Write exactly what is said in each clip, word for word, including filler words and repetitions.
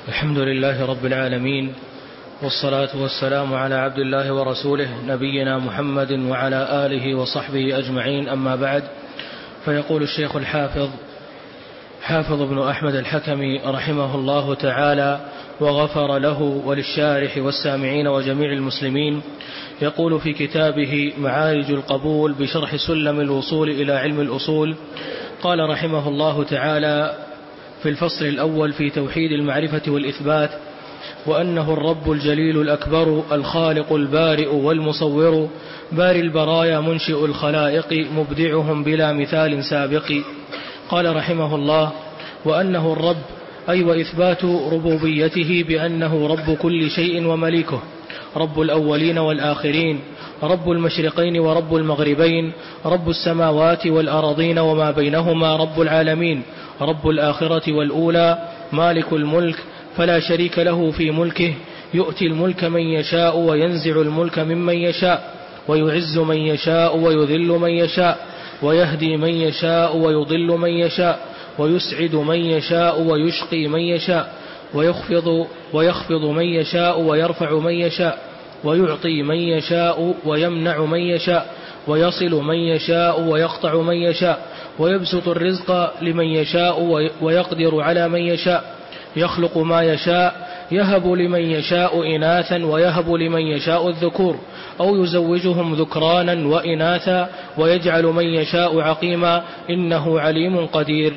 الحمد لله رب العالمين، والصلاة والسلام على عبد الله ورسوله نبينا محمد وعلى آله وصحبه أجمعين. أما بعد، فيقول الشيخ الحافظ حافظ بن أحمد الحكمي رحمه الله تعالى وغفر له وللشارح والسامعين وجميع المسلمين، يقول في كتابه معارج القبول بشرح سلم الوصول إلى علم الأصول، قال رحمه الله تعالى في الفصل الأول في توحيد المعرفة والإثبات: وأنه الرب الجليل الأكبر الخالق البارئ والمصور باري البرايا منشئ الخلائق مبدعهم بلا مثال سابق. قال رحمه الله: وأنه الرب أي وإثبات ربوبيته بأنه رب كل شيء ومليكه، رب الأولين والآخرين، رب المشرقين ورب المغربين، رب السماوات والأرضين وما بينهما، رب العالمين، رب الآخرة والأولى، مالك الملك فلا شريك له في ملكه، يؤتي الملك من يشاء وينزع الملك ممن يشاء، ويعز من يشاء ويذل من يشاء، ويهدي من يشاء ويضل من يشاء، ويسعد من يشاء ويشقي من يشاء، ويخفض, ويخفض من يشاء ويرفع من يشاء، ويعطي من يشاء ويمنع من يشاء، ويصل من يشاء ويقطع من يشاء، ويبسط الرزق لمن يشاء ويقدر على من يشاء، يخلق ما يشاء، يهب لمن يشاء إناثا ويهب لمن يشاء الذكور، أو يزوجهم ذكرانا وإناثا، ويجعل من يشاء عقيما، إنه عليم قدير.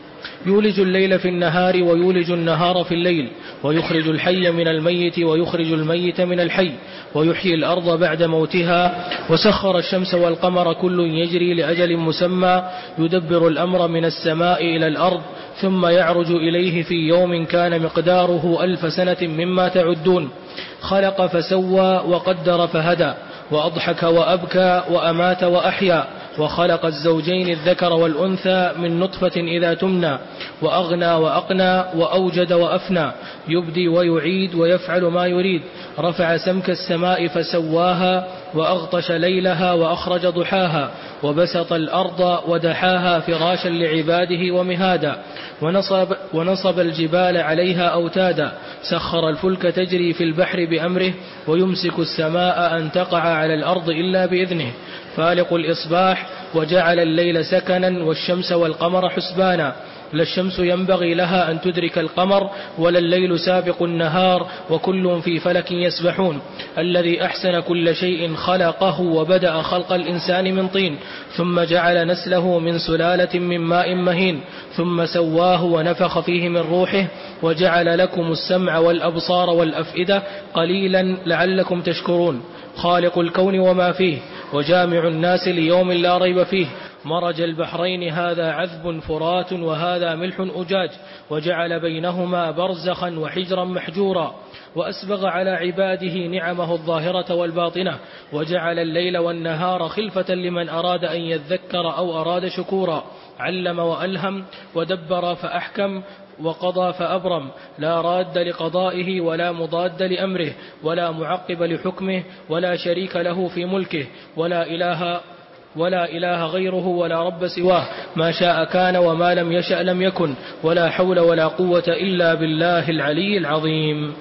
يولج الليل في النهار ويولج النهار في الليل، ويخرج الحي من الميت ويخرج الميت من الحي، ويحيي الأرض بعد موتها، وسخر الشمس والقمر كل يجري لأجل مسمى، يدبر الأمر من السماء إلى الأرض، ثم يعرج إليه في يوم كان مقداره ألف سنة مما تعدون. خلق فسوى وقدر فهدى، وأضحك وأبكى وأمات وأحيا، وخلق الزوجين الذكر والأنثى من نطفة إذا تمنى، وأغنى وأقنى وأوجد وأفنى، يبدي ويعيد ويفعل ما يريد. رفع سمك السماء فسواها، وأغطش ليلها وأخرج ضحاها، وبسط الأرض ودحاها فراشا لعباده ومهادا، ونصب, ونصب الجبال عليها أوتادا، سخر الفلك تجري في البحر بأمره، ويمسك السماء أن تقع على الأرض إلا بإذنه، فالق الإصباح، وجعل الليل سكنا والشمس والقمر حسبانا، لا الشمس ينبغي لها أن تدرك القمر ولا الليل سابق النهار، وكل في فلك يسبحون. الذي أحسن كل شيء خلقه وبدأ خلق الإنسان من طين، ثم جعل نسله من سلالة من ماء مهين، ثم سواه ونفخ فيه من روحه، وجعل لكم السمع والأبصار والأفئدة قليلا لعلكم تشكرون. خالق الكون وما فيه، وجامع الناس ليوم لا ريب فيه. مرج البحرين هذا عذب فرات وهذا ملح أجاج، وجعل بينهما برزخا وحجرا محجورا، وأسبغ على عباده نعمه الظاهرة والباطنة، وجعل الليل والنهار خلفة لمن أراد أن يذكر أو أراد شكورا. علم وألهم ودبر فأحكم وقضى فأبرم، لا راد لقضائه ولا مضاد لأمره ولا معقب لحكمه ولا شريك له في ملكه، ولا إله ولا إله غيره ولا رب سواه، ما شاء كان وما لم يشأ لم يكن، ولا حول ولا قوة إلا بالله العلي العظيم.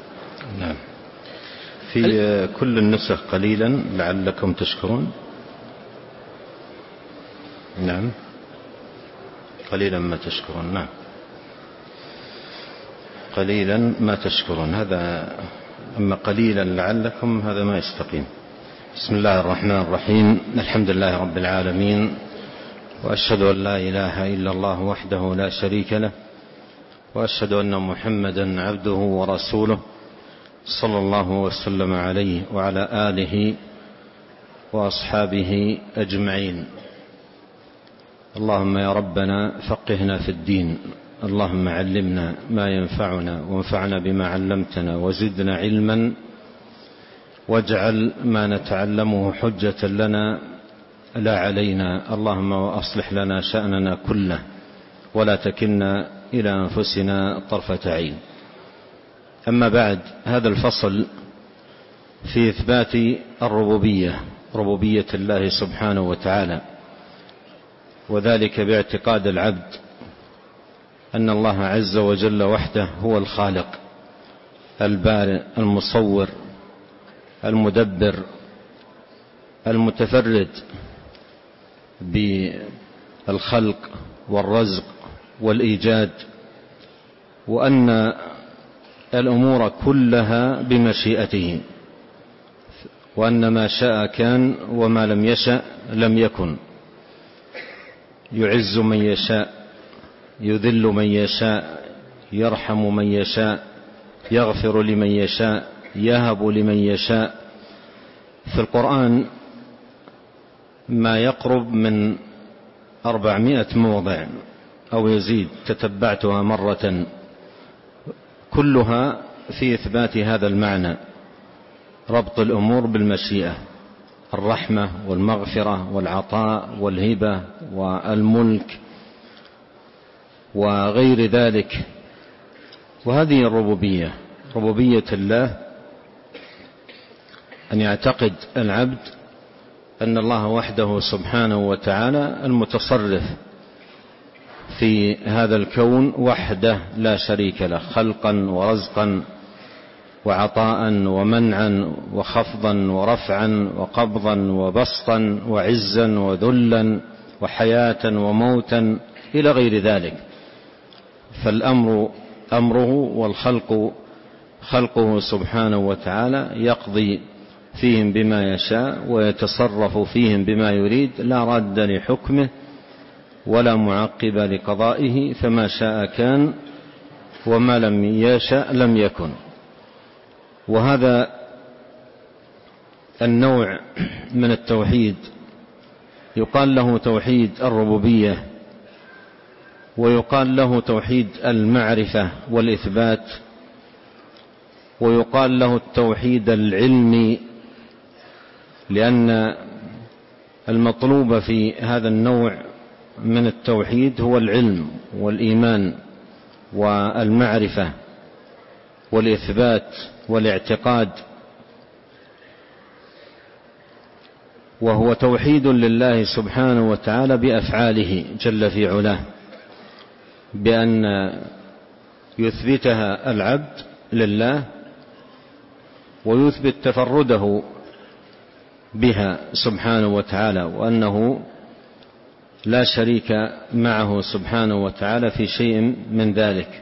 نعم. في كل النسخ قليلا لعلكم تشكرون. نعم، قليلا ما تشكرون. نعم، قليلا ما تشكرون. هذا أما قليلا لعلكم هذا ما يستقيم. بسم الله الرحمن الرحيم. الحمد لله رب العالمين، وأشهد أن لا إله إلا الله وحده لا شريك له، وأشهد أن محمدا عبده ورسوله، صلى الله وسلم عليه وعلى آله وأصحابه أجمعين. اللهم يا ربنا فقهنا في الدين، اللهم علمنا ما ينفعنا وانفعنا بما علمتنا، وزدنا علما، واجعل ما نتعلمه حجة لنا لا علينا. اللهم وأصلح لنا شأننا كله، ولا تكلنا إلى أنفسنا طرفة عين. أما بعد، هذا الفصل في إثبات الربوبية، ربوبية الله سبحانه وتعالى، وذلك باعتقاد العبد أن الله عز وجل وحده هو الخالق البارئ المصور المدبر المتفرد بالخلق والرزق والإيجاد، وأن الأمور كلها بمشيئته، وأن ما شاء كان وما لم يشأ لم يكن، يعز من يشاء يذل من يشاء يرحم من يشاء يغفر لمن يشاء يهب لمن يشاء. في القرآن ما يقرب من أربعمائة موضع أو يزيد، تتبعتها مرة، كلها في إثبات هذا المعنى، ربط الأمور بالمشيئة، الرحمة والمغفرة والعطاء والهبة والملك وغير ذلك. وهذه الربوبية، ربوبية الله، أن يعتقد العبد أن الله وحده سبحانه وتعالى المتصرف في هذا الكون وحده لا شريك له، خلقا ورزقا وعطاء ومنعا وخفضا ورفعا وقبضا وبسطا وعزا وذلا وحياة وموتا إلى غير ذلك. فالأمر أمره والخلق خلقه سبحانه وتعالى، يقضي فيهم بما يشاء ويتصرف فيهم بما يريد، لا راد لحكمه ولا معقب لقضائه، فما شاء كان وما لم يشاء لم يكن. وهذا النوع من التوحيد يقال له توحيد الربوبية، ويقال له توحيد المعرفة والإثبات، ويقال له التوحيد العلمي، لأن المطلوب في هذا النوع من التوحيد هو العلم والإيمان والمعرفة والإثبات والاعتقاد، وهو توحيد لله سبحانه وتعالى بأفعاله جل في علاه، بأن يثبتها العبد لله ويثبت تفرده بها سبحانه وتعالى، وأنه لا شريك معه سبحانه وتعالى في شيء من ذلك.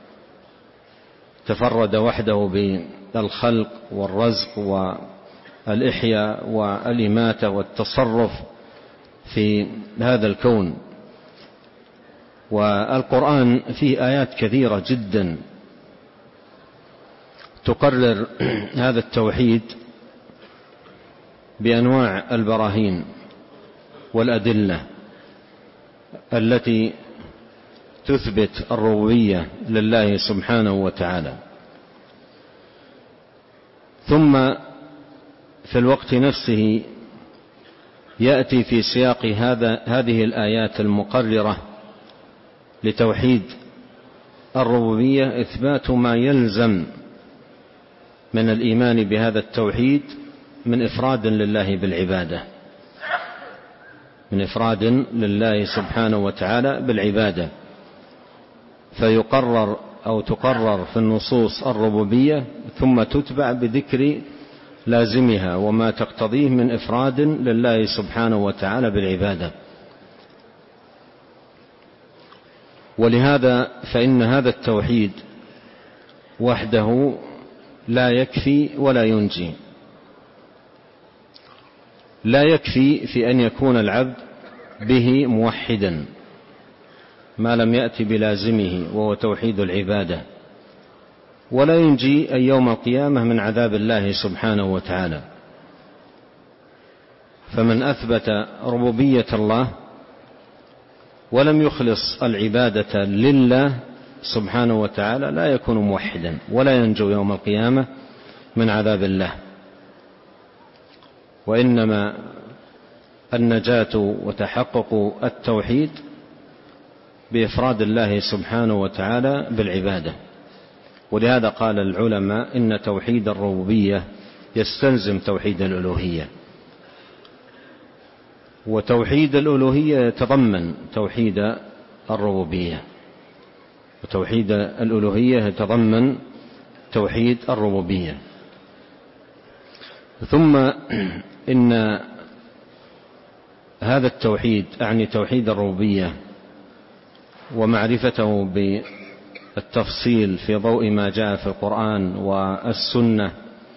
تفرد وحده بالخلق والرزق والإحياء والإماتة والتصرف في هذا الكون. والقرآن فيه آيات كثيرة جدا تقرر هذا التوحيد بأنواع البراهين والأدلة التي تثبت الربوبية لله سبحانه وتعالى. ثم في الوقت نفسه يأتي في سياق هذا هذه الآيات المقررة لتوحيد الربوبية إثبات ما يلزم من الإيمان بهذا التوحيد من إفراد لله بالعبادة، من إفراد لله سبحانه وتعالى بالعبادة، فيقرر أو تقرر في النصوص الربوبية ثم تتبع بذكر لازمها وما تقتضيه من إفراد لله سبحانه وتعالى بالعبادة. ولهذا فإن هذا التوحيد وحده لا يكفي ولا ينجي. لا يكفي في أن يكون العبد به موحدا ما لم يأتي بلازمه وهو توحيد العبادة، ولا ينجي أي يوم القيامة من عذاب الله سبحانه وتعالى. فمن أثبت ربوبية الله ولم يخلص العبادة لله سبحانه وتعالى لا يكون موحدا ولا ينجو يوم القيامة من عذاب الله. وإنما النجاة وتحقق التوحيد بإفراد الله سبحانه وتعالى بالعبادة. ولهذا قال العلماء إن توحيد الربوبية يستلزم توحيد الألوهية، وتوحيد الألوهية يتضمن توحيد الربوبية. وتوحيد الألوهية يتضمن توحيد الربوبية. ثم إن هذا التوحيد أعني توحيد الربوبية ومعرفته بالتفصيل في ضوء ما جاء في القرآن والسنة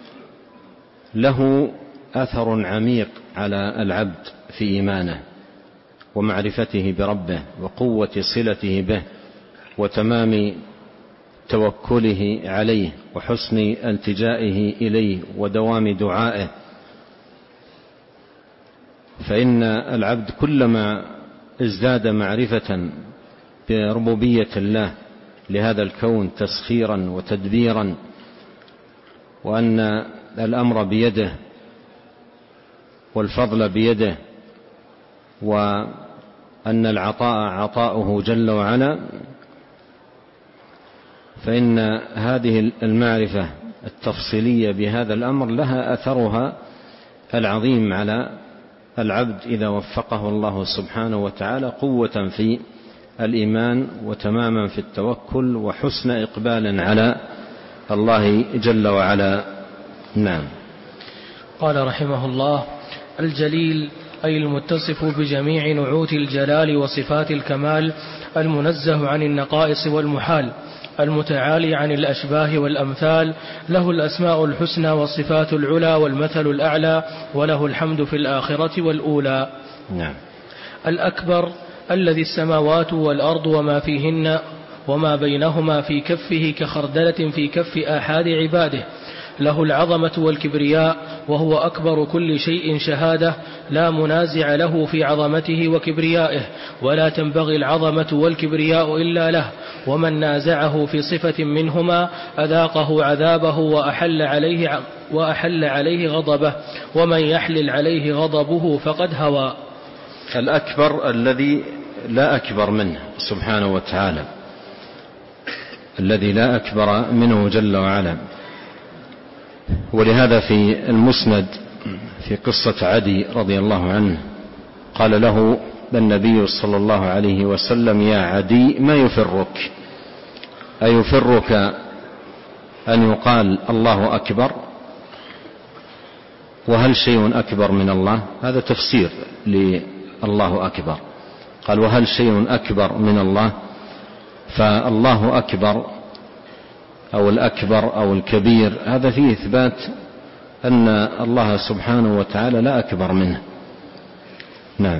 له أثر عميق على العبد في إيمانه ومعرفته بربه وقوة صلته به وتمام توكله عليه وحسن التجائه إليه ودوام دعائه. فإن العبد كلما ازداد معرفة بربوبية الله لهذا الكون تسخيرا وتدبيرا، وأن الأمر بيده والفضل بيده، وأن العطاء عطاؤه جل وعلا، فإن هذه المعرفة التفصيلية بهذا الأمر لها أثرها العظيم على العبد إذا وفقه الله سبحانه وتعالى قوة في الإيمان وتماما في التوكل وحسن إقبال على الله جل وعلا. نعم. قال رحمه الله: الجليل أي المتصف بجميع نعوت الجلال وصفات الكمال، المنزه عن النقائص والمحال، المتعالي عن الأشباه والأمثال، له الأسماء الحسنى والصفات العلى والمثل الأعلى، وله الحمد في الآخرة والأولى. نعم. الأكبر الذي السماوات والأرض وما فيهن وما بينهما في كفه كخردلة في كف آحاد عباده، له العظمة والكبرياء، وهو أكبر كل شيء شهادة، لا منازع له في عظمته وكبريائه، ولا تنبغي العظمة والكبرياء إلا له، ومن نازعه في صفة منهما أذاقه عذابه وأحل عليه, وأحل عليه غضبه، ومن يحلل عليه غضبه فقد هوى. الأكبر الذي لا أكبر منه سبحانه وتعالى، الذي لا أكبر منه جل وعلا. ولهذا في المسند في قصة عدي رضي الله عنه قال له النبي صلى الله عليه وسلم: يا عدي ما يفرك؟ أيفرك أن يقال الله أكبر؟ وهل شيء أكبر من الله؟ هذا تفسير لله أكبر. قال: وهل شيء أكبر من الله؟ فالله أكبر أو الأكبر أو الكبير هذا فيه إثبات أن الله سبحانه وتعالى لا أكبر منه. نعم.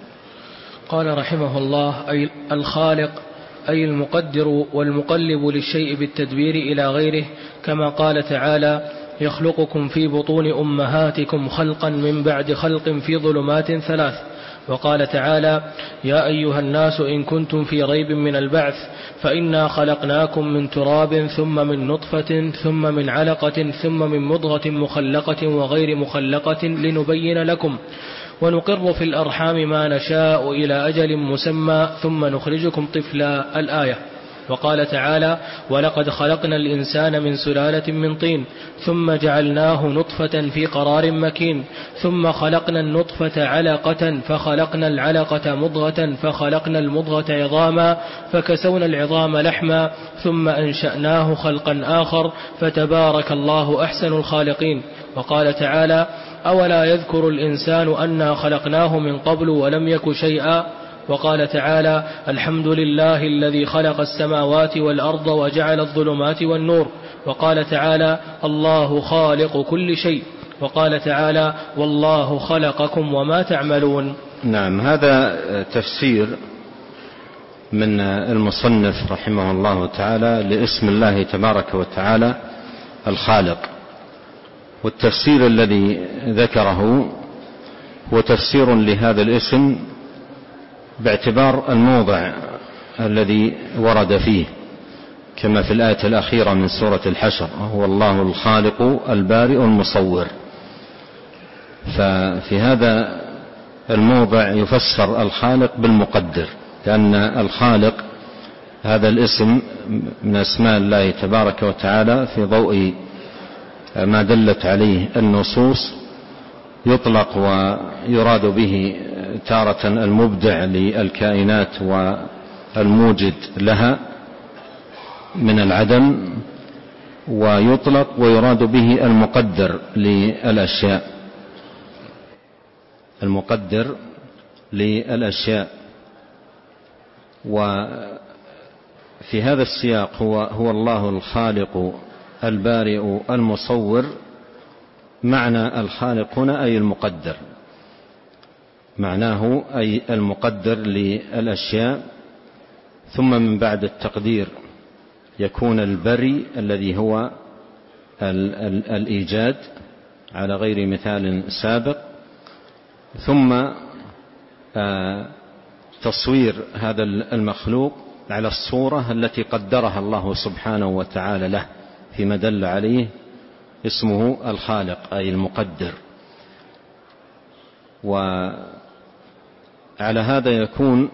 قال رحمه الله: أي الخالق أي المقدر والمقلب للشيء بالتدبير إلى غيره، كما قال تعالى: يخلقكم في بطون أمهاتكم خلقا من بعد خلق في ظلمات ثلاث. وقال تعالى: يا أيها الناس إن كنتم في ريب من البعث فإنا خلقناكم من تراب ثم من نطفة ثم من علقة ثم من مضغة مخلقة وغير مخلقة لنبين لكم، ونقر في الأرحام ما نشاء إلى أجل مسمى ثم نخرجكم طفلا. الآية. وقال تعالى: ولقد خلقنا الإنسان من سلالة من طين ثم جعلناه نطفة في قرار مكين ثم خلقنا النطفة علقة فخلقنا العلقة مضغة فخلقنا المضغة عظاما فكسونا العظام لحما ثم أنشأناه خلقا آخر فتبارك الله أحسن الخالقين. وقال تعالى: أولا يذكر الإنسان أنا خلقناه من قبل ولم يك شيئا. وقال تعالى: الحمد لله الذي خلق السماوات والأرض وجعل الظلمات والنور. وقال تعالى: الله خالق كل شيء. وقال تعالى: والله خلقكم وما تعملون. نعم. هذا تفسير من المصنف رحمه الله تعالى لاسم الله تبارك وتعالى الخالق. والتفسير الذي ذكره هو تفسير لهذا الاسم باعتبار الموضع الذي ورد فيه، كما في الآية الأخيرة من سورة الحشر: هو الله الخالق البارئ المصور. ففي هذا الموضع يفسر الخالق بالمقدر، لأن الخالق هذا الاسم من أسماء الله تبارك وتعالى في ضوء ما دلت عليه النصوص، يطلق ويراد به تارة المبدع للكائنات والموجد لها، من العدم، ويطلق ويراد به المقدر للأشياء، المقدر للأشياء. وفي هذا السياق هو, هو الله الخالق البارئ المصور. معنى الخالق هنا أي المقدر، معناه أي المقدر للأشياء. ثم من بعد التقدير يكون البري الذي هو ال ال الإيجاد على غير مثال سابق، ثم آه تصوير هذا المخلوق على الصورة التي قدرها الله سبحانه وتعالى له فيما دل عليه اسمه الخالق أي المقدر. وعلى هذا يكون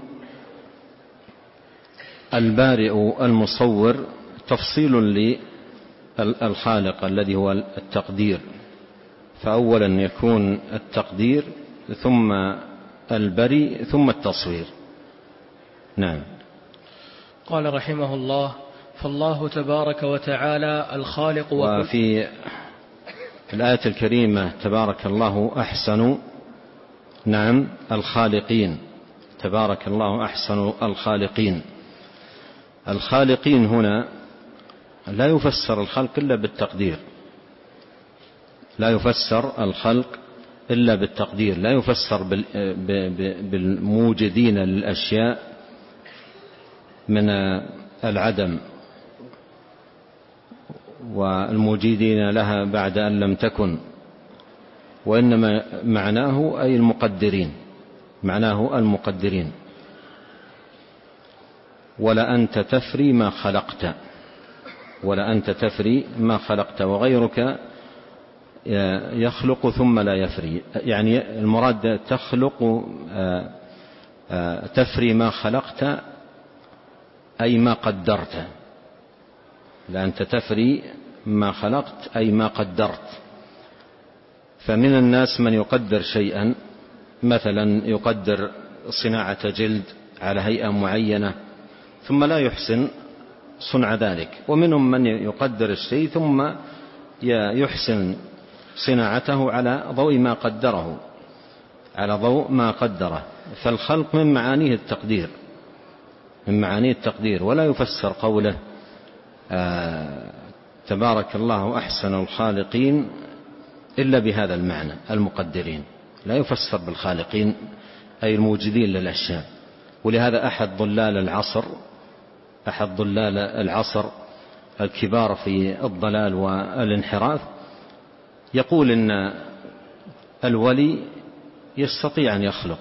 البارئ المصور تفصيل للخالق الذي هو التقدير، فأولا يكون التقدير ثم البري ثم التصوير. نعم. قال رحمه الله: فالله تبارك وتعالى الخالق. وفي الآية الكريمة تبارك الله أحسن نعم الخالقين، تبارك الله أحسن الخالقين. الخالقين هنا لا يفسر الخلق إلا بالتقدير، لا يفسر الخلق إلا بالتقدير، لا يفسر بالموجدين للأشياء من العدم والموجدين لها بعد أن لم تكن، وإنما معناه أي المقدرين، معناه المقدرين. ولا أنت تفري ما خلقت، ولا أنت تفري ما خلقت، وغيرك يخلق ثم لا يفري، يعني المراد تخلق تفري ما خلقت أي ما قدرت. لا أنت تفري ما خلقت أي ما قدرت. فمن الناس من يقدر شيئا، مثلا يقدر صناعة جلد على هيئة معينة ثم لا يحسن صنع ذلك، ومنهم من يقدر الشيء ثم يحسن صناعته على ضوء ما قدره، على ضوء ما قدره. فالخلق من معانيه التقدير، من معانيه التقدير، ولا يفسر قوله آه تبارك الله أحسن الخالقين إلا بهذا المعنى المقدرين، لا يفسر بالخالقين أي الموجدين للأشياء. ولهذا أحد ضلال العصر أحد ضلال العصر الكبار في الضلال والانحراف يقول إن الولي يستطيع أن يخلق،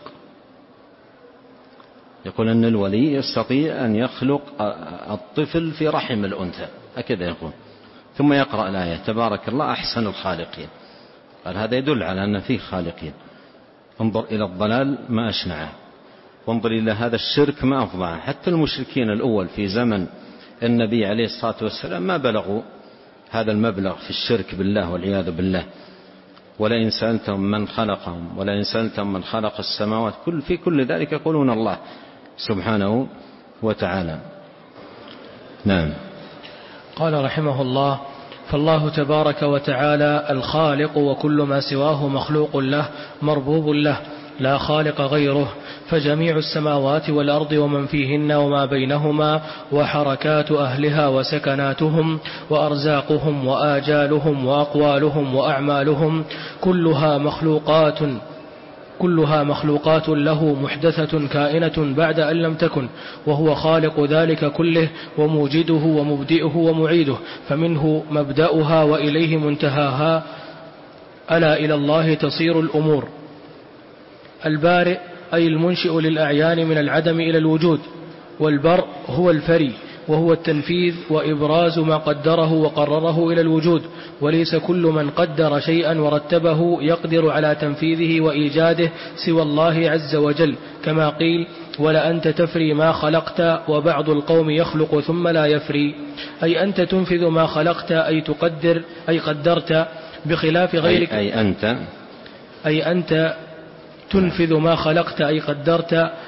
يقول أن الولي يستطيع أن يخلق الطفل في رحم الأنثى، هكذا يقول، ثم يقرأ الآية تبارك الله أحسن الخالقين. قال هذا يدل على أن فيه خالقين. انظر إلى الضلال ما أشنعه، وانظر إلى هذا الشرك ما أفضعه. حتى المشركين الأول في زمن النبي عليه الصلاة والسلام ما بلغوا هذا المبلغ في الشرك بالله والعياذ بالله. ولئن سألتم من خلقهم ولئن سألتم من خلق السماوات، كل في كل ذلك يقولون الله سبحانه وتعالى. نعم. قال رحمه الله: فالله تبارك وتعالى الخالق، وكل ما سواه مخلوق له مربوب له، لا خالق غيره. فجميع السماوات والأرض ومن فيهن وما بينهما وحركات أهلها وسكناتهم وأرزاقهم وآجالهم وأقوالهم وأعمالهم كلها مخلوقات كلها مخلوقات له، محدثة كائنة بعد أن لم تكن، وهو خالق ذلك كله وموجده ومبدئه ومعيده، فمنه مبدأها وإليه منتهاها، ألا إلى الله تصير الأمور. البارئ أي المنشئ للأعيان من العدم إلى الوجود، والبرء هو الفري، وهو التنفيذ وإبراز ما قدره وقرره إلى الوجود. وليس كل من قدر شيئا ورتبه يقدر على تنفيذه وإيجاده سوى الله عز وجل، كما قيل: ولا أنت تفري ما خلقت. وبعض القوم يخلق ثم لا يفري، أي أنت تنفذ ما خلقت، أي تقدر أي قدرت، بخلاف غيرك. أي, أي أنت أي أنت تنفذ ما خلقت أي قدرت،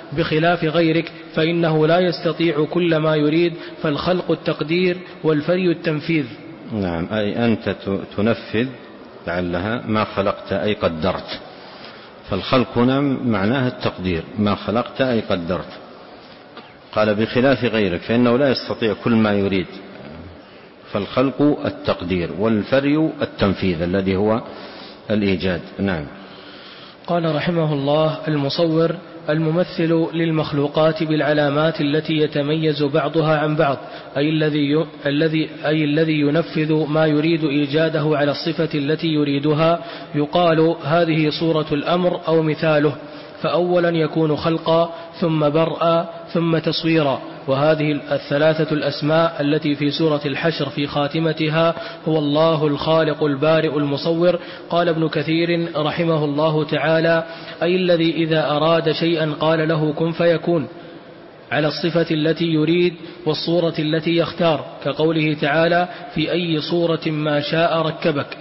بخلاف غيرك فإنه لا يستطيع كل ما يريد، فالخلق التقدير والفري التنفيذ. نعم، أي أنت تنفذ لعلها ما خلقت أي قدرت، فالخلق هنا معناها التقدير، ما خلقت أي قدرت. قال بخلاف غيرك فإنه لا يستطيع كل ما يريد، فالخلق التقدير والفري التنفيذ الذي هو الإيجاد. نعم. قال رحمه الله: المصور الممثل للمخلوقات بالعلامات التي يتميز بعضها عن بعض، أي الذي الذي أي الذي ينفذ ما يريد إيجاده على الصفة التي يريدها، يقال هذه صورة الأمر أو مثاله، فأولا يكون خلقا ثم برءا ثم تصويرا. وهذه الثلاثة الأسماء التي في سورة الحشر في خاتمتها هو الله الخالق البارئ المصور. قال ابن كثير رحمه الله تعالى: أي الذي إذا أراد شيئا قال له كن فيكون، على الصفة التي يريد والصورة التي يختار، كقوله تعالى: في أي صورة ما شاء ركبك.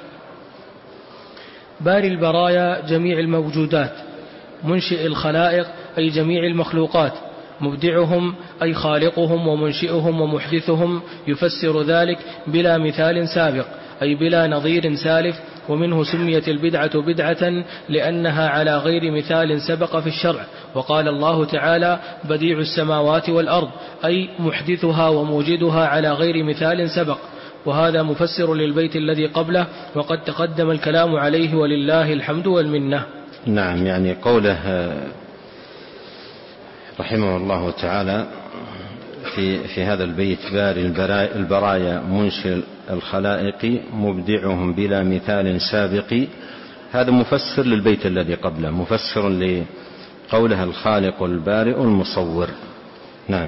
باري البرايا جميع الموجودات، منشئ الخلائق أي جميع المخلوقات، مبدعهم أي خالقهم ومنشئهم ومحدثهم، يفسر ذلك بلا مثال سابق أي بلا نظير سالف. ومنه سميت البدعة بدعة لأنها على غير مثال سبق في الشرع. وقال الله تعالى: بديع السماوات والأرض، أي محدثها وموجدها على غير مثال سبق. وهذا مفسر للبيت الذي قبله، وقد تقدم الكلام عليه ولله الحمد والمنة. نعم، يعني قوله رحمه الله تعالى في, في هذا البيت: باري البرايا منشئ الخلائق مبدعهم بلا مثال سابق، هذا مفسر للبيت الذي قبله، مفسر لقوله الخالق البارئ المصور. نعم.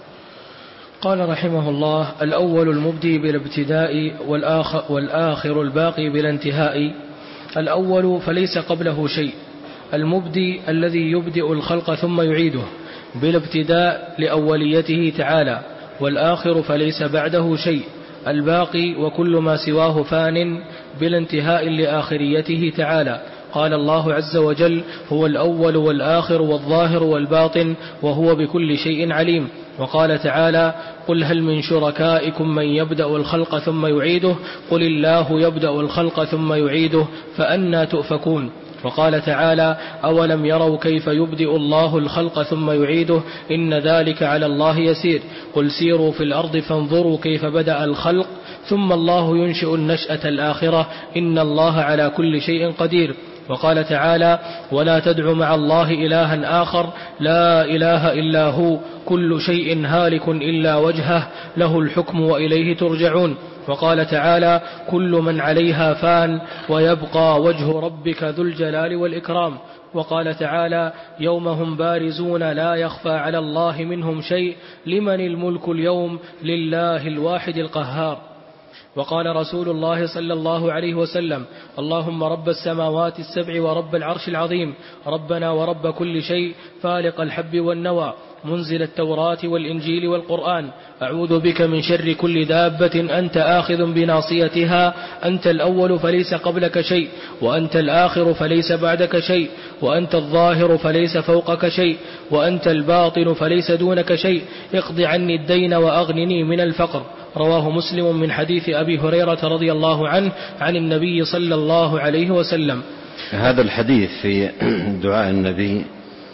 قال رحمه الله: الأول المبدي بلا ابتداء، والآخر, والآخر الباقي بلا انتهاء. الأول فليس قبله شيء، المبدي الذي يبدئ الخلق ثم يعيده بلا ابتداء لأوليته تعالى، والآخر فليس بعده شيء، الباقي وكل ما سواه فان بلا انتهاء لآخريته تعالى. قال الله عز وجل: هو الأول والآخر والظاهر والباطن وهو بكل شيء عليم. وقال تعالى: قل هل من شركائكم من يبدأ الخلق ثم يعيده، قل الله يبدأ الخلق ثم يعيده فأنى تؤفكون. وقال تعالى: أولم يروا كيف يبدئ الله الخلق ثم يعيده إن ذلك على الله يسير، قل سيروا في الأرض فانظروا كيف بدأ الخلق ثم الله ينشئ النشأة الآخرة إن الله على كل شيء قدير. وقال تعالى: ولا تدع مع الله إلها آخر لا إله إلا هو كل شيء هالك إلا وجهه له الحكم وإليه ترجعون. وقال تعالى: كل من عليها فان ويبقى وجه ربك ذو الجلال والإكرام. وقال تعالى: يوم هم بارزون لا يخفى على الله منهم شيء لمن الملك اليوم لله الواحد القهار. وقال رسول الله صلى الله عليه وسلم: اللهم رب السماوات السبع ورب العرش العظيم، ربنا ورب كل شيء، فالق الحب والنوى، منزل التوراة والإنجيل والقرآن، أعوذ بك من شر كل دابة أنت آخذ بناصيتها، أنت الأول فليس قبلك شيء، وأنت الآخر فليس بعدك شيء، وأنت الظاهر فليس فوقك شيء، وأنت الباطن فليس دونك شيء، اقض عني الدين وأغنني من الفقر. رواه مسلم من حديث أبي هريرة رضي الله عنه عن النبي صلى الله عليه وسلم. هذا الحديث في دعاء النبي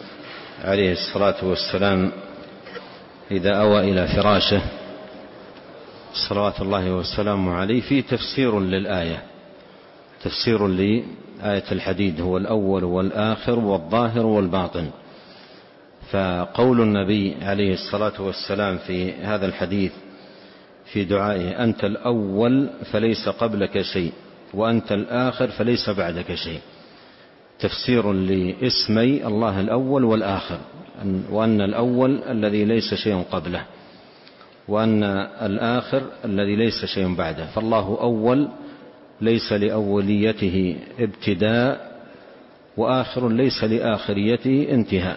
عليه الصلاة والسلام إذا أوى إلى فراشه صلوات الله وسلامه عليه فيه تفسير للآية، تفسير لآية الحديد: هو الأول والآخر والظاهر والباطن. فقول النبي عليه الصلاة والسلام في هذا الحديث في دعائه: أنت الأول فليس قبلك شيء، وأنت الآخر فليس بعدك شيء، تفسير لاسمي الله الأول والآخر، وأن الأول الذي ليس شيء قبله، وأن الآخر الذي ليس شيء بعده. فالله أول ليس لأوليته ابتداء، وآخر ليس لآخريته انتهاء،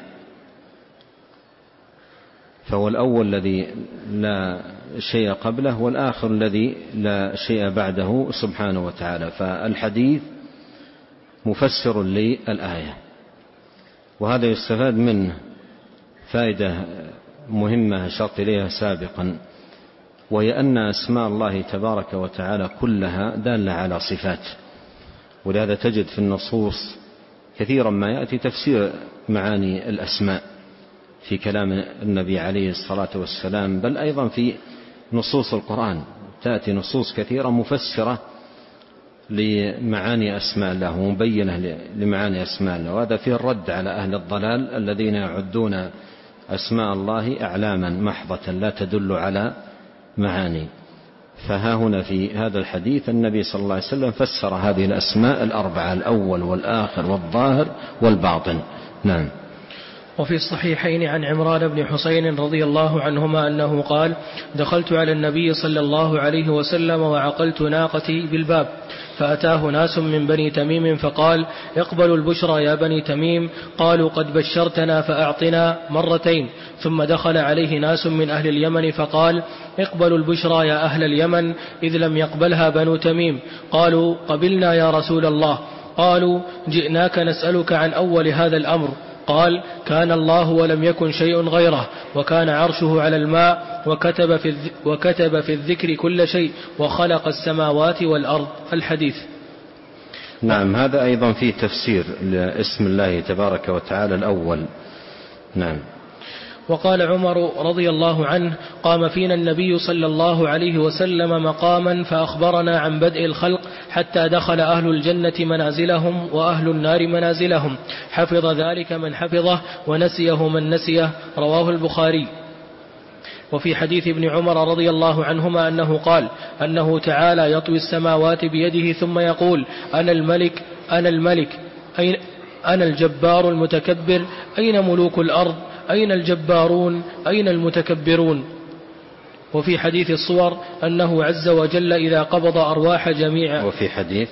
فهو الأول الذي لا شيء قبله، والآخر الذي لا شيء بعده سبحانه وتعالى. فالحديث مفسر للآية، وهذا يستفاد منه فائدة مهمة أشرت إليها سابقا، وهي أن أسماء الله تبارك وتعالى كلها دالة على صفات، ولهذا تجد في النصوص كثيرا ما يأتي تفسير معاني الأسماء في كلام النبي عليه الصلاة والسلام، بل أيضا في نصوص القرآن تأتي نصوص كثيرة مفسرة لمعاني أسماء الله ومبينة لمعاني أسماء الله، وهذا فيه الرد على أهل الضلال الذين يعدون أسماء الله أعلاما محضة لا تدل على معاني. فها هنا في هذا الحديث النبي صلى الله عليه وسلم فسر هذه الأسماء الأربعة، الأول والآخر والظاهر والباطن. نعم. وفي الصحيحين عن عمران بن حسين رضي الله عنهما أنه قال: دخلت على النبي صلى الله عليه وسلم وعقلت ناقتي بالباب، فأتاه ناس من بني تميم فقال: اقبلوا البشرى يا بني تميم. قالوا: قد بشرتنا فأعطنا مرتين. ثم دخل عليه ناس من أهل اليمن فقال: اقبلوا البشرى يا أهل اليمن، إذ لم يقبلها بنو تميم. قالوا: قبلنا يا رسول الله. قالوا: جئناك نسألك عن أول هذا الأمر. قال: كان الله ولم يكن شيء غيره، وكان عرشه على الماء، وكتب في, وكتب في الذكر كل شيء، وخلق السماوات والأرض. الحديث. نعم. هذا أيضا في تفسير لاسم الله تبارك وتعالى الأول. نعم. وقال عمر رضي الله عنه: قام فينا النبي صلى الله عليه وسلم مقاما فأخبرنا عن بدء الخلق حتى دخل أهل الجنة منازلهم وأهل النار منازلهم، حفظ ذلك من حفظه ونسيه من نسيه. رواه البخاري. وفي حديث ابن عمر رضي الله عنهما أنه قال أنه تعالى يطوي السماوات بيده ثم يقول: أنا الملك أنا الملك أين أنا الجبار المتكبر، أين ملوك الأرض، أين الجبارون، أين المتكبرون. وفي حديث الصور أنه عز وجل إذا قبض أرواح جميع وفي حديث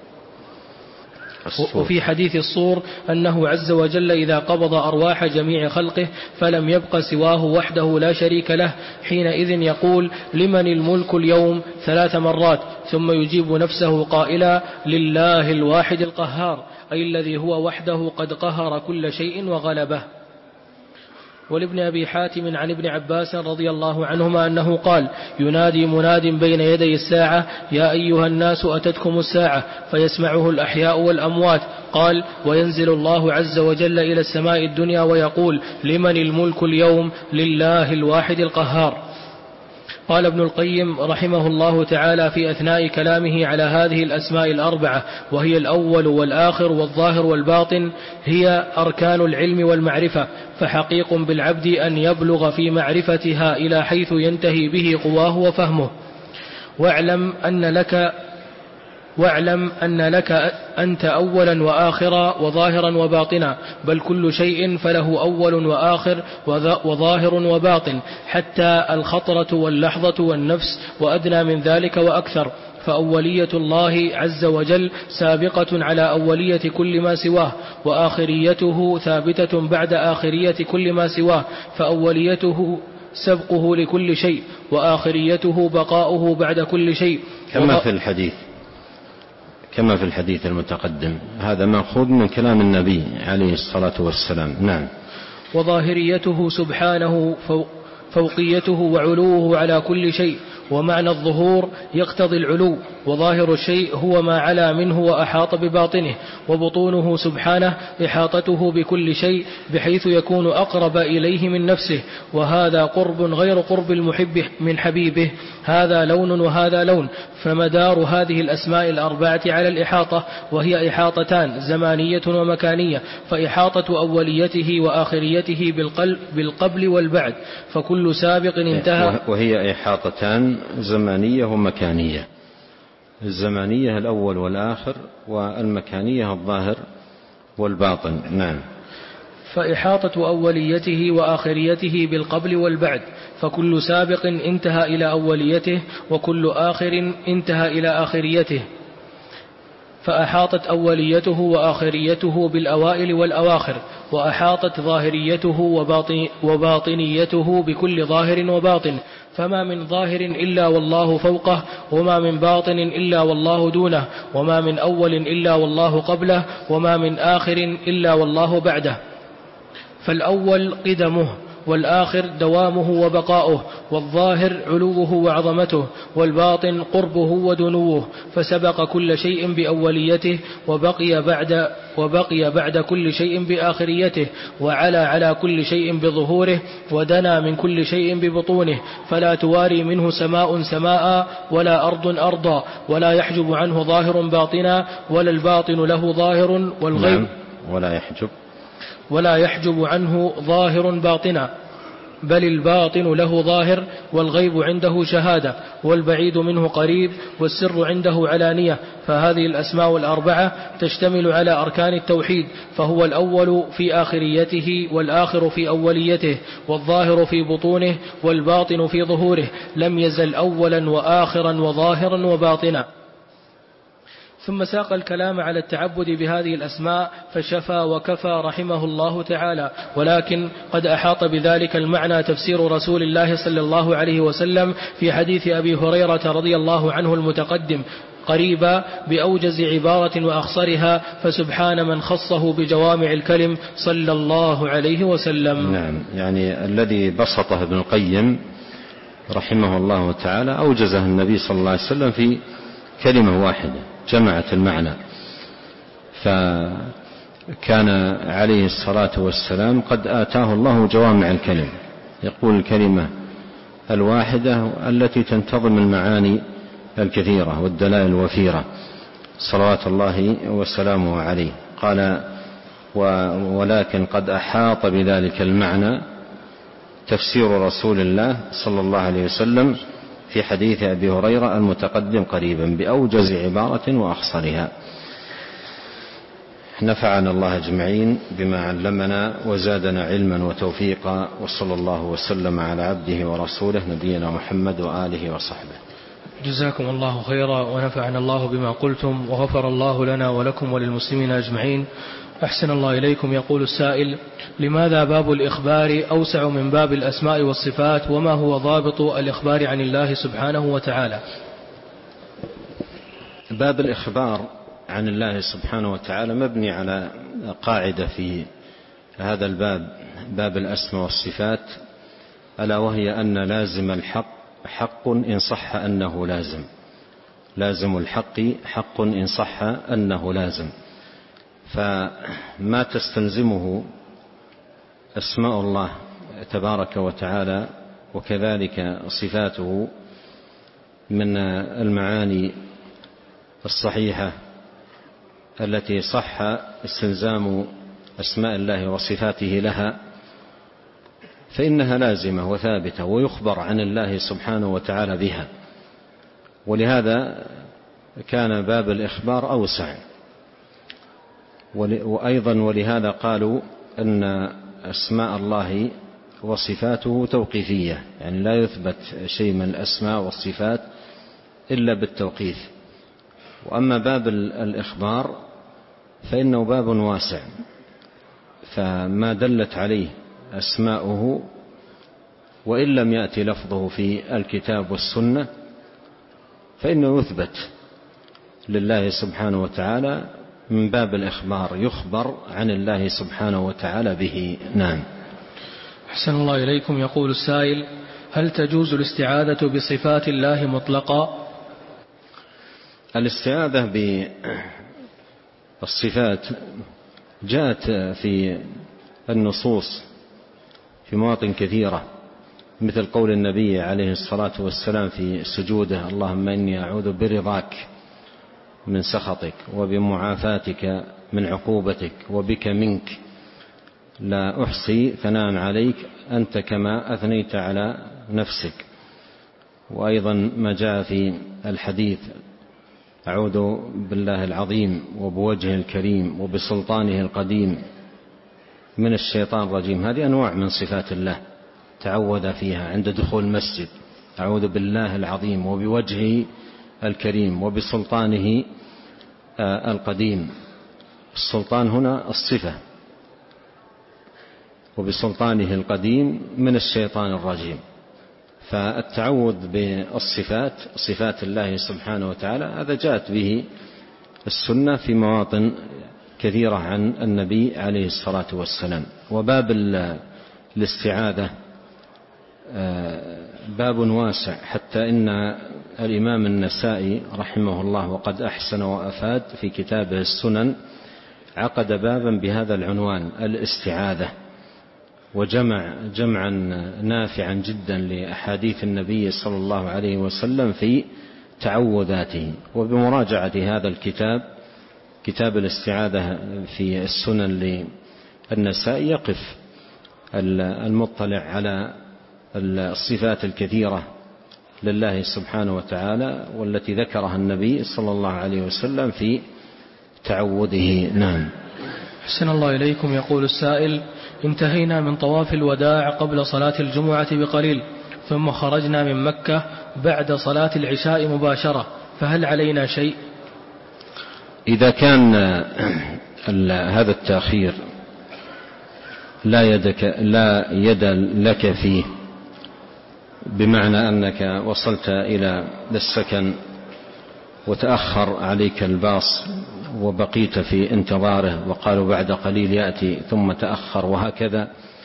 الصور وفي حديث الصور أنه عز وجل إذا قبض أرواح جميع خلقه فلم يبق سواه وحده لا شريك له، حينئذ يقول: لمن الملك اليوم ثلاث مرات، ثم يجيب نفسه قائلا: لله الواحد القهار، أي الذي هو وحده قد قهر كل شيء وغلبه. ولابن أبي حاتم عن ابن عباس رضي الله عنهما أنه قال: ينادي مناد بين يدي الساعة: يا أيها الناس أتتكم الساعة، فيسمعه الأحياء والأموات. قال: وينزل الله عز وجل إلى السماء الدنيا ويقول: لمن الملك اليوم؟ لله الواحد القهار. قال ابن القيم رحمه الله تعالى في أثناء كلامه على هذه الأسماء الأربعة، وهي الأول والآخر والظاهر والباطن، هي أركان العلم والمعرفة، فحقيق بالعبد أن يبلغ في معرفتها إلى حيث ينتهي به قواه وفهمه. واعلم أن لك واعلم أن لك أنت أولا وآخرا وظاهرا وباطنا، بل كل شيء فله أول وآخر وظاهر وباطن، حتى الخطرة واللحظة والنفس، وأدنى من ذلك وأكثر. فأولية الله عز وجل سابقة على أولية كل ما سواه، وآخريته ثابتة بعد آخرية كل ما سواه، فأوليته سبقه لكل شيء، وآخريته بقاؤه بعد كل شيء. كما في الحديث كما في الحديث المتقدم، هذا مأخوذ من كلام النبي عليه الصلاة والسلام. نعم. وظاهريته سبحانه فوقيته وعلوه على كل شيء، ومعنى الظهور يقتضي العلو، وظاهر الشيء هو ما علا منه وأحاط بباطنه، وبطونه سبحانه إحاطته بكل شيء بحيث يكون أقرب إليه من نفسه، وهذا قرب غير قرب المحب من حبيبه، هذا لون وهذا لون. فمدار هذه الأسماء الأربعة على الإحاطة، وهي إحاطتان زمانية ومكانية، فإحاطة أوليته وآخريته بالقلب بالقبل والبعد، فكل سابق انتهى. وهي إحاطتان زمانية ومكانية، الزمانية الأول والآخر، والمكانية الظاهر والباطن. نعم. فإحاطة أوليته وآخريته بالقبل والبعد، فكل سابق انتهى إلى أوليته، وكل آخر انتهى إلى آخريته. فأحاطت أوليته وآخريته بالأوائل والأواخر، وأحاطت ظاهريته وباطنيته بكل ظاهر وباطن، فما من ظاهر إلا والله فوقه، وما من باطن إلا والله دونه، وما من أول إلا والله قبله، وما من آخر إلا والله بعده. فالأول قدمه، والآخر دوامه وبقاؤه، والظاهر علوه وعظمته، والباطن قربه ودنوه، فسبق كل شيء بأوليته وبقي بعد, وبقي بعد كل شيء بآخريته، وعلى على كل شيء بظهوره، ودنا من كل شيء ببطونه، فلا تواري منه سماء سماء ولا أرض أرضا، ولا يحجب عنه ظاهر باطنا، ولا الباطن له ظاهر والغيب نعم. ولا يحجب ولا يحجب عنه ظاهر باطنا، بل الباطن له ظاهر، والغيب عنده شهادة، والبعيد منه قريب، والسر عنده علانية. فهذه الأسماء الأربعة تشتمل على أركان التوحيد، فهو الأول في آخريته، والآخر في أوليته، والظاهر في بطونه، والباطن في ظهوره، لم يزل أولا وآخرا وظاهرا وباطنا. ثم ساق الكلام على التعبد بهذه الأسماء فشفى وكفى رحمه الله تعالى، ولكن قد أحاط بذلك المعنى تفسير رسول الله صلى الله عليه وسلم في حديث أبي هريرة رضي الله عنه المتقدم قريبا بأوجز عبارة وأخصرها، فسبحان من خصه بجوامع الكلم صلى الله عليه وسلم. نعم، يعني الذي بسطه ابن القيم رحمه الله تعالى أوجزه النبي صلى الله عليه وسلم في كلمة واحدة جمعت المعنى، فكان عليه الصلاة والسلام قد آتاه الله جوامع الكلم، يقول الكلمة الواحدة التي تنتظم المعاني الكثيرة والدلائل الوفيرة صلوات الله وسلامه عليه. قال ولكن قد أحاط بذلك المعنى تفسير رسول الله صلى الله عليه وسلم في حديث أبي هريرة المتقدم قريبا بأوجز عبارة وأخصرها. نفعنا الله أجمعين بما علمنا وزادنا علما وتوفيقا، وصلى الله وسلم على عبده ورسوله نبينا محمد وآله وصحبه. جزاكم الله خيرا، ونفعنا الله بما قلتم، وغفر الله لنا ولكم وللمسلمين أجمعين. أحسن الله إليكم. يقول السائل: لماذا باب الإخبار أوسع من باب الأسماء والصفات، وما هو ضابط الإخبار عن الله سبحانه وتعالى؟ باب الإخبار عن الله سبحانه وتعالى مبني على قاعدة في هذا الباب، باب الأسماء والصفات، ألا وهي أن لازم الحق حق إن صح أنه لازم، لازم الحق حق إن صح أنه لازم. فما تستلزمه أسماء الله تبارك وتعالى وكذلك صفاته من المعاني الصحيحة التي صح استلزام أسماء الله وصفاته لها، فإنها لازمة وثابتة ويخبر عن الله سبحانه وتعالى بها. ولهذا كان باب الإخبار أوسع. وأيضا ولهذا قالوا أن أسماء الله وصفاته توقيفية، يعني لا يثبت شيء من الأسماء والصفات إلا بالتوقيف. وأما باب الإخبار فإنه باب واسع، فما دلت عليه أسماؤه وإن لم يأتي لفظه في الكتاب والسنة فإنه يثبت لله سبحانه وتعالى من باب الإخبار، يخبر عن الله سبحانه وتعالى به. نعم. أحسن الله إليكم. يقول السائل: هل تجوز الاستعاذة بصفات الله مطلقا؟ الاستعاذة بالصفات جاءت في النصوص في مواطن كثيرة، مثل قول النبي عليه الصلاة والسلام في سجوده: اللهم إني أعوذ برضاك من سخطك، وبمعافاتك من عقوبتك، وبك منك، لا أحصي ثناء عليك أنت كما أثنيت على نفسك. وأيضا ما جاء في الحديث: أعوذ بالله العظيم وبوجهه الكريم وبسلطانه القديم من الشيطان الرجيم. هذه أنواع من صفات الله تعوذ فيها عند دخول المسجد: أعوذ بالله العظيم وبوجهه الكريم وبسلطانه القديم. السلطان هنا الصفة، وبسلطانه القديم من الشيطان الرجيم. فالتعوذ بالصفات، صفات الله سبحانه وتعالى، هذا جاءت به السنة في مواطن كثيرة عن النبي عليه الصلاة والسلام. وباب الاستعاذة باب واسع، حتى إن الإمام النسائي رحمه الله وقد أحسن وأفاد في كتابه السنن عقد بابا بهذا العنوان الاستعاذة، وجمع جمعا نافعا جدا لأحاديث النبي صلى الله عليه وسلم في تعوذاته. وبمراجعة هذا الكتاب كتاب الاستعاذة في السنن للنسائي يقف المطلع على الصفات الكثيرة لله سبحانه وتعالى والتي ذكرها النبي صلى الله عليه وسلم في تعوذه. نعم. أحسن الله إليكم. يقول السائل: انتهينا من طواف الوداع قبل صلاة الجمعة بقليل، ثم خرجنا من مكة بعد صلاة العشاء مباشرة، فهل علينا شيء؟ إذا كان هذا التأخير لا يدك لا يد لك فيه، بمعنى أنك وصلت إلى السكن وتأخر عليك الباص وبقيت في انتظاره وقالوا بعد قليل يأتي ثم تأخر وهكذا،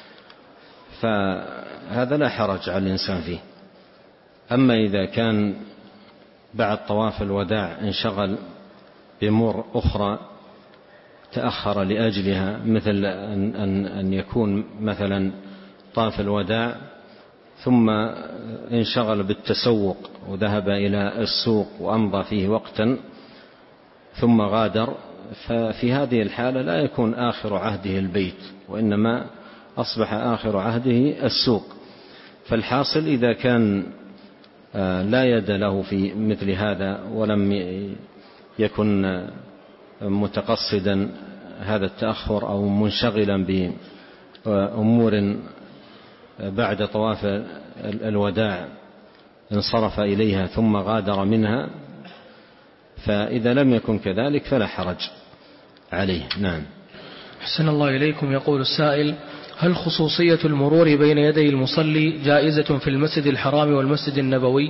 فهذا لا حرج على الإنسان فيه. أما إذا كان بعد طواف الوداع انشغل بأمور أخرى تأخر لأجلها، مثل أن, أن يكون مثلا طاف الوداع ثم انشغل بالتسوق وذهب إلى السوق وأمضى فيه وقتا ثم غادر، ففي هذه الحالة لا يكون آخر عهده البيت، وإنما أصبح آخر عهده السوق. فالحاصل إذا كان لا يد له في مثل هذا ولم يكن متقصدا هذا التأخر أو منشغلا بأمور بعد طواف الوداع انصرف إليها ثم غادر منها، فإذا لم يكن كذلك فلا حرج عليه. نعم. أحسن الله إليكم. يقول السائل: هل خصوصية المرور بين يدي المصلي جائزة في المسجد الحرام والمسجد النبوي؟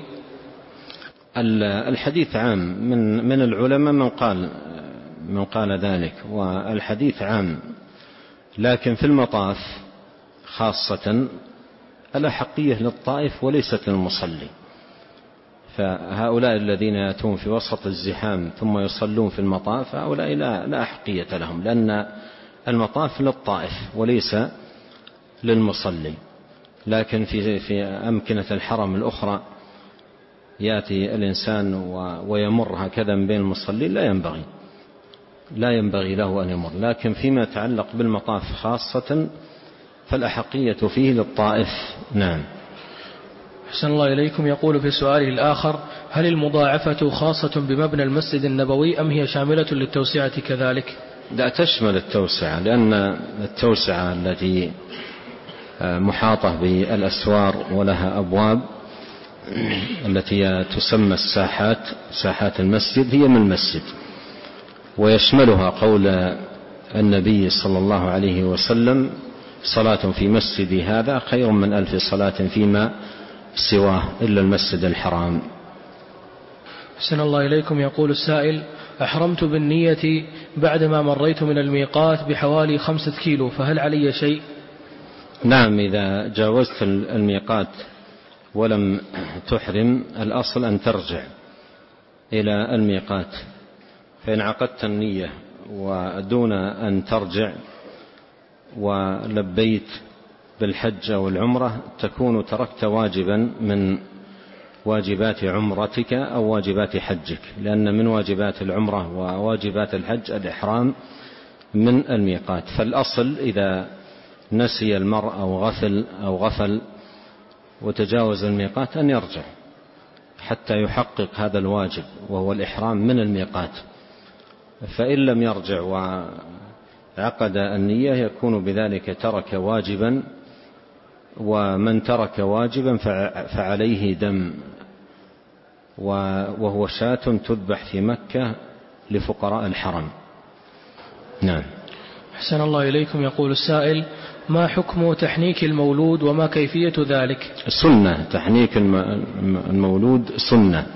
الحديث عام من من العلماء من قال من قال ذلك، والحديث عام، لكن في المطاف خاصة الأحقية للطائف وليست للمصلي. فهؤلاء الذين يأتون في وسط الزحام ثم يصلون في المطاف هؤلاء لا, لا أحقية لهم، لأن المطاف للطائف وليس للمصلي. لكن في في أمكنة الحرم الأخرى يأتي الإنسان ويمر هكذا بين المصلين، لا ينبغي لا ينبغي له أن يمر. لكن فيما يتعلق بالمطاف خاصة فالأحقية فيه للطائف. نعم. أحسن الله إليكم. يقول في سؤاله الآخر: هل المضاعفة خاصة بمبنى المسجد النبوي أم هي شاملة للتوسعة كذلك؟ لا، تشمل التوسعة، لأن التوسعة التي محاطة بالأسوار ولها أبواب التي تسمى الساحات ساحات المسجد هي من المسجد، ويشملها قول النبي صلى الله عليه وسلم: صلاة في مسجدي هذا خير من ألف صلاة فيما سواه إلا المسجد الحرام. أحسن الله إليكم. يقول السائل: أحرمت بالنية بعدما مريت من الميقات بحوالي خمسة كيلو، فهل علي شيء؟ نعم، إذا جاوزت الميقات ولم تحرم الأصل أن ترجع إلى الميقات، فإن عقدت النية ودون أن ترجع ولبيت بالحج والعمرة تكون تركت واجبا من واجبات عمرتك أو واجبات حجك، لأن من واجبات العمرة وواجبات الحج الإحرام من الميقات. فالأصل إذا نسي المرء أو غفل أو غفل وتجاوز الميقات أن يرجع حتى يحقق هذا الواجب وهو الإحرام من الميقات. فإن لم يرجع وعقد النية يكون بذلك ترك واجبا، ومن ترك واجبا فعليه دم، وهو شاة تذبح في مكة لفقراء الحرم. نعم. أحسن الله إليكم. يقول السائل: ما حكم تحنيك المولود وما كيفية ذلك؟ سنة، تحنيك المولود سنة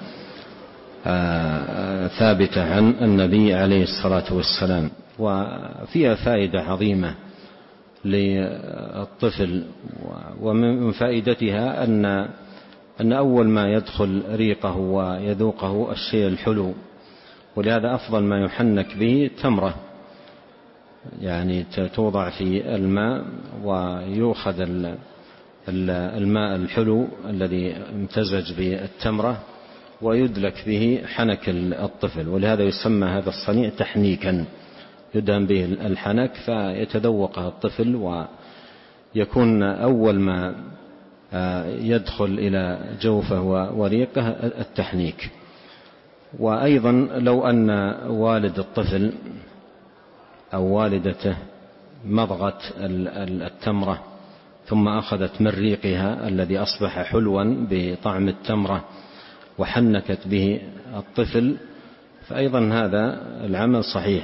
ثابتة عن النبي عليه الصلاة والسلام، وفيها فائدة عظيمة للطفل. ومن فائدتها أن أن أول ما يدخل ريقه ويذوقه الشيء الحلو، ولهذا أفضل ما يحنك به تمرة، يعني توضع في الماء ويؤخذ الماء الحلو الذي امتزج بالتمرة ويدلك به حنك الطفل، ولهذا يسمى هذا الصنيع تحنيكا، يدهن به الحنك فيتذوقه الطفل ويكون أول ما يدخل إلى جوفه وريقه التحنيك. وأيضا لو أن والد الطفل أو والدته مضغت التمرة ثم أخذت من ريقها الذي أصبح حلوا بطعم التمرة وحنكت به الطفل، فأيضا هذا العمل صحيح.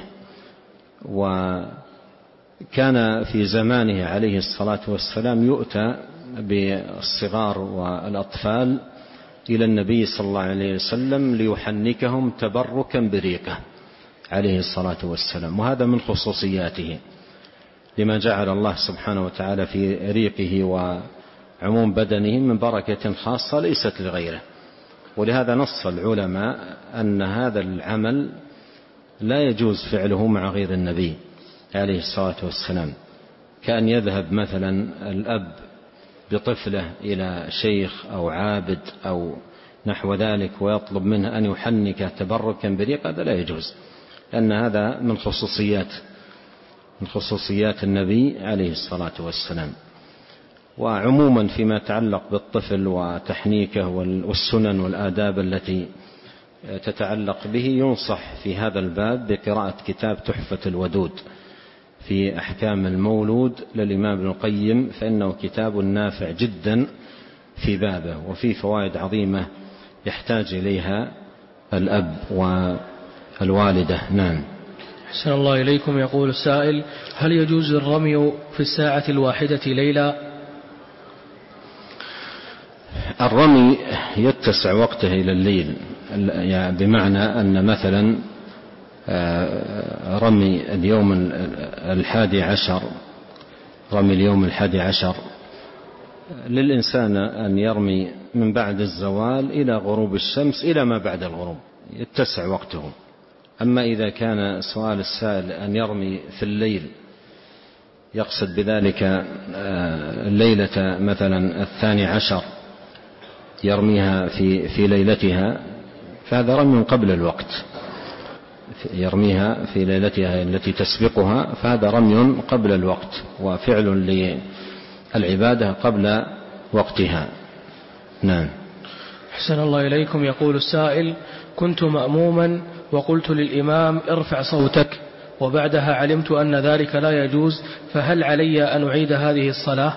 وكان في زمانه عليه الصلاة والسلام يؤتى بالصغار والأطفال إلى النبي صلى الله عليه وسلم ليحنكهم تبركا بريقه عليه الصلاة والسلام، وهذا من خصوصياته لما جعل الله سبحانه وتعالى في ريقه وعموم بدنه من بركة خاصة ليست لغيره. ولهذا نص العلماء أن هذا العمل لا يجوز فعله مع غير النبي عليه الصلاة والسلام، كأن يذهب مثلا الأب بطفله إلى شيخ أو عابد أو نحو ذلك ويطلب منه أن يحنك تبركا بريق، هذا لا يجوز، لأن هذا من خصوصيات من خصوصيات النبي عليه الصلاة والسلام. وعموما فيما يتعلق بالطفل وتحنيكه والسنن والآداب التي تتعلق به ينصح في هذا الباب بقراءة كتاب تحفة الودود في أحكام المولود للإمام ابن القيم، فإنه كتاب نافع جدا في بابه وفي فوائد عظيمة يحتاج إليها الأب والوالدة. نعم. أحسن الله إليكم. يقول السائل: هل يجوز الرمي في الساعة الواحدة ليلا؟ الرمي يتسع وقته إلى الليل، يعني بمعنى أن مثلا رمي اليوم الحادي عشر رمي اليوم الحادي عشر للإنسان أن يرمي من بعد الزوال إلى غروب الشمس إلى ما بعد الغروب، يتسع وقته. أما إذا كان سؤال السائل أن يرمي في الليل يقصد بذلك الليلة مثلا الثاني عشر يرميها في في ليلتها، فهذا رمي قبل الوقت، يرميها في ليلتها التي تسبقها، فهذا رمي قبل الوقت وفعل للعبادة قبل وقتها. نعم. أحسن الله إليكم. يقول السائل: كنت مأموما وقلت للإمام ارفع صوتك، وبعدها علمت أن ذلك لا يجوز، فهل علي أن أعيد هذه الصلاة؟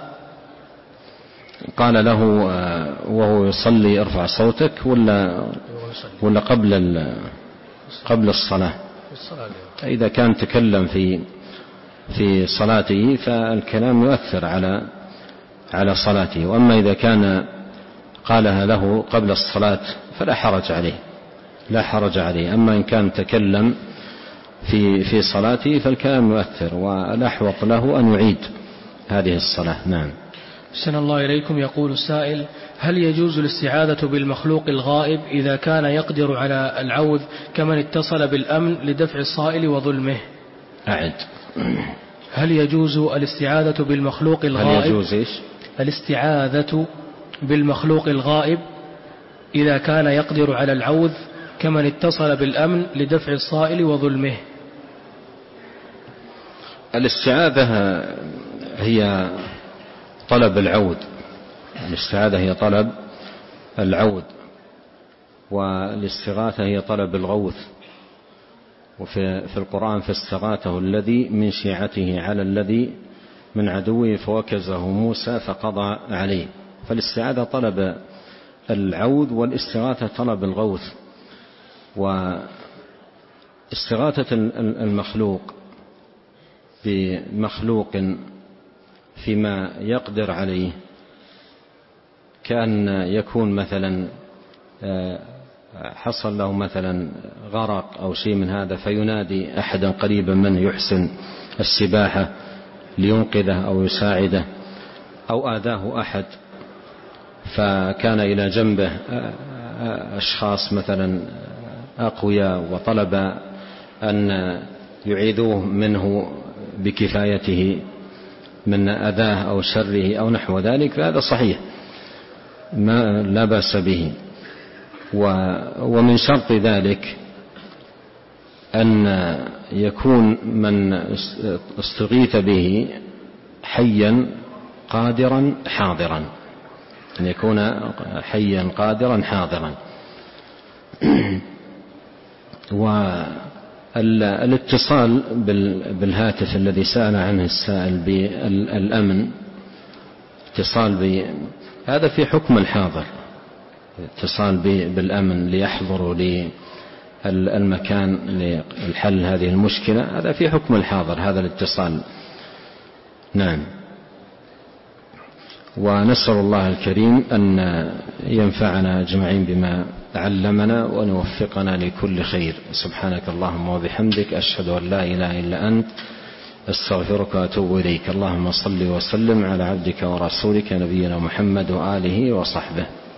قال له وهو يصلي ارفع صوتك ولا ولا قبل قبل الصلاة؟ إذا كان تكلم في في صلاته فالكلام يؤثر على على صلاته، وأما إذا كان قالها له قبل الصلاة فلا حرج عليه لا حرج عليه. أما إن كان تكلم في في صلاته فالكلام يؤثر، والأحوط له أن يعيد هذه الصلاة. نعم. أحسن الله إليكم. يقول السائل: هل يجوز الاستعاذة بالمخلوق الغائب إذا كان يقدر على العوذ كمن اتصل بالأمن لدفع الصائل وظلمه؟ أعد. هل يجوز الاستعاذة بالمخلوق الغائب؟ هل يجوز إيش؟ الاستعاذة بالمخلوق الغائب إذا كان يقدر على العوذ كمن اتصل بالأمن لدفع الصائل وظلمه. الاستعاذة هي طلب العود، الاستعاذة هي طلب العود، والاستغاثة هي طلب الغوث. وفي في القرآن: فاستغاثه الذي من شيعته على الذي من عدوه فوكزه موسى فقضى عليه. فالاستعاذة طلب العود، والاستغاثة طلب الغوث. واستغاثة المخلوق بمخلوق فيما يقدر عليه، كأن يكون مثلا حصل له مثلا غرق أو شيء من هذا، فينادي أحدا قريبا منه يحسن السباحة لينقذه أو يساعده، أو آذاه أحد فكان إلى جنبه أشخاص مثلا أقوياء وطلب أن يعيذوه منه بكفايته من أذاه أو شره أو نحو ذلك، فهذا صحيح ما لا بأس به. ومن شرط ذلك أن يكون من استغيث به حيا قادرا حاضرا، أن يكون حيا قادرا حاضرا. والاتصال بالهاتف الذي سأل عنه السائل بالأمن، اتصال ب هذا في حكم الحاضر، اتصال بالأمن ليحضروا للمكان للحل هذه المشكلة، هذا في حكم الحاضر هذا الاتصال. نعم. ونسأل الله الكريم أن ينفعنا أجمعين بما علمنا وأن يوفقنا لكل خير. سبحانك اللهم وبحمدك، أشهد أن لا إله إلا أنت، أستغفرك وأتوب إليك. اللهم صل وسلم على عبدك ورسولك نبينا محمد وآله وصحبه.